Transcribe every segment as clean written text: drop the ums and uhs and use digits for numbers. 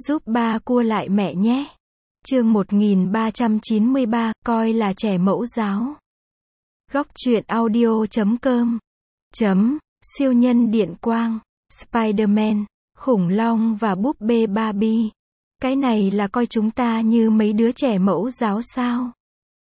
Giúp ba cua lại mẹ nhé. Chương 1393, coi là trẻ mẫu giáo. Góc truyện audio.com. Siêu nhân điện quang, Spider-Man, khủng long và búp bê Barbie. Cái này là coi chúng ta như mấy đứa trẻ mẫu giáo sao?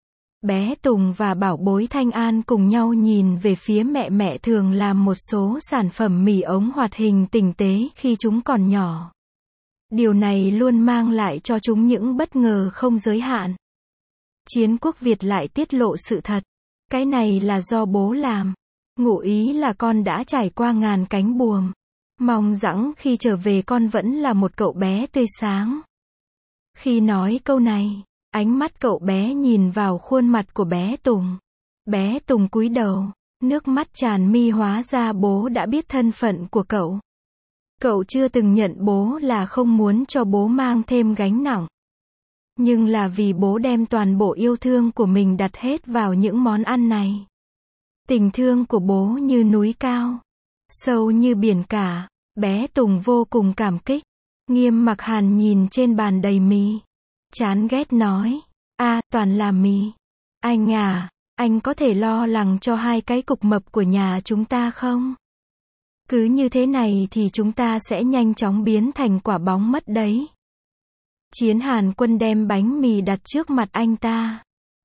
Bé Tùng và bảo bối Thanh An cùng nhau nhìn về phía mẹ. Mẹ thường làm một số sản phẩm mì ống hoạt hình tinh tế khi chúng còn nhỏ. Điều này luôn mang lại cho chúng những bất ngờ không giới hạn. Chiến Quốc Việt lại tiết lộ sự thật. Cái này là do bố làm. Ngụ ý là con đã trải qua ngàn cánh buồm. Mong rằng khi trở về con vẫn là một cậu bé tươi sáng. Khi nói câu này, ánh mắt cậu bé nhìn vào khuôn mặt của bé Tùng. Bé Tùng cúi đầu, nước mắt tràn mi, hóa ra bố đã biết thân phận của cậu. Cậu chưa từng nhận bố là không muốn cho bố mang thêm gánh nặng. Nhưng là vì bố đem toàn bộ yêu thương của mình đặt hết vào những món ăn này. Tình thương của bố như núi cao, sâu như biển cả. Bé Tùng vô cùng cảm kích. Nghiêm Mặc Hàn nhìn trên bàn đầy mì, chán ghét nói, toàn là mì. Anh à, anh có thể lo lắng cho hai cái cục mập của nhà chúng ta không? Cứ như thế này thì chúng ta sẽ nhanh chóng biến thành quả bóng mất đấy. Chiến Hàn Quân đem bánh mì đặt trước mặt anh ta.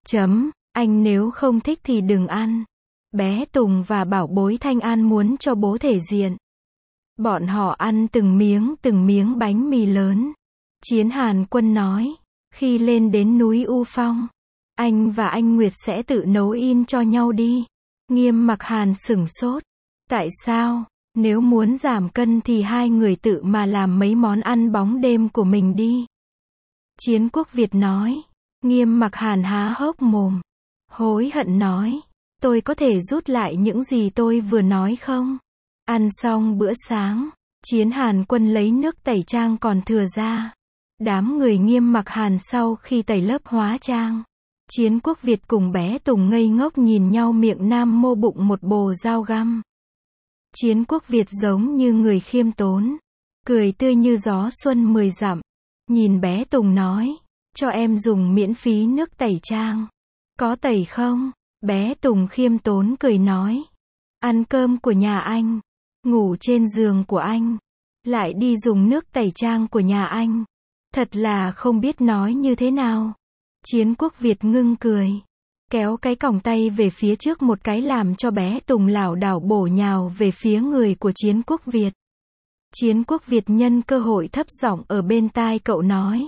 Anh nếu không thích thì đừng ăn. Bé Tùng và bảo bối Thanh An muốn cho bố thể diện. Bọn họ ăn từng miếng bánh mì lớn. Chiến Hàn Quân nói, khi lên đến núi U Phong, anh và anh Nguyệt sẽ tự nấu in cho nhau đi. Nghiêm Mặc Hàn sửng sốt. Tại sao? Nếu muốn giảm cân thì hai người tự mà làm mấy món ăn bóng đêm của mình đi. Chiến Quốc Việt nói. Nghiêm Mặc Hàn há hốc mồm, hối hận nói, tôi có thể rút lại những gì tôi vừa nói không? Ăn xong bữa sáng, Chiến Hàn Quân lấy nước tẩy trang còn thừa ra. Đám người Nghiêm Mặc Hàn sau khi tẩy lớp hóa trang. Chiến Quốc Việt cùng bé Tùng ngây ngốc nhìn nhau, miệng nam mô bụng một bồ dao găm. Chiến Quốc Việt giống như người khiêm tốn, cười tươi như gió xuân 10 dặm. Nhìn bé Tùng nói, cho em dùng miễn phí nước tẩy trang. Có tẩy không? Bé Tùng khiêm tốn cười nói, ăn cơm của nhà anh, ngủ trên giường của anh, lại đi dùng nước tẩy trang của nhà anh. Thật là không biết nói như thế nào. Chiến Quốc Việt ngưng cười, kéo cái còng tay về phía trước một cái làm cho bé Tùng lảo đảo bổ nhào về phía người của Chiến Quốc Việt. Chiến Quốc Việt nhân cơ hội thấp giọng ở bên tai cậu nói,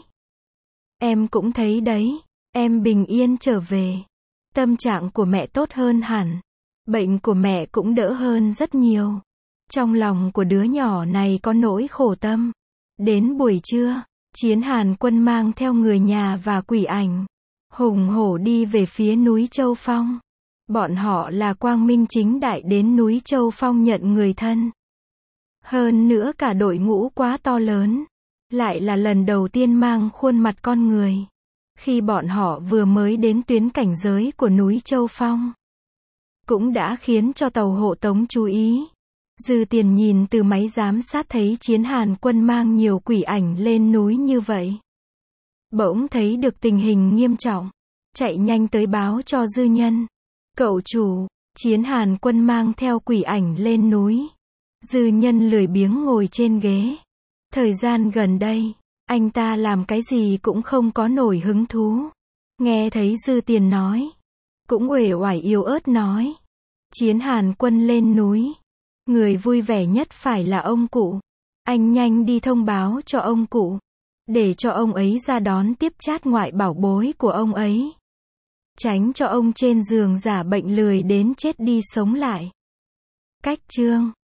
em cũng thấy đấy, em bình yên trở về. Tâm trạng của mẹ tốt hơn hẳn. Bệnh của mẹ cũng đỡ hơn rất nhiều. Trong lòng của đứa nhỏ này có nỗi khổ tâm. Đến buổi trưa, Chiến Hàn Quân mang theo người nhà và Quỷ Ảnh hùng hổ đi về phía núi Châu Phong. Bọn họ là quang minh chính đại đến núi Châu Phong nhận người thân. Hơn nữa cả đội ngũ quá to lớn. Lại là lần đầu tiên mang khuôn mặt con người. Khi bọn họ vừa mới đến tuyến cảnh giới của núi Châu Phong, cũng đã khiến cho tàu hộ tống chú ý. Dư Tiền nhìn từ máy giám sát thấy Chiến Hàn Quân mang nhiều quỷ ảnh lên núi như vậy. Bỗng thấy được tình hình nghiêm trọng. Chạy nhanh tới báo cho Dư Nhân. Cậu chủ, Chiến Hàn Quân mang theo quỷ ảnh lên núi. Dư Nhân lười biếng ngồi trên ghế. Thời gian gần đây, anh ta làm cái gì cũng không có nổi hứng thú. Nghe thấy Dư Tiền nói, cũng uể oải yếu ớt nói, Chiến Hàn Quân lên núi, người vui vẻ nhất phải là ông cụ. Anh nhanh đi thông báo cho ông cụ, để cho ông ấy ra đón tiếp chát ngoại bảo bối của ông ấy. Tránh cho ông trên giường giả bệnh lười đến chết đi sống lại. Cách chương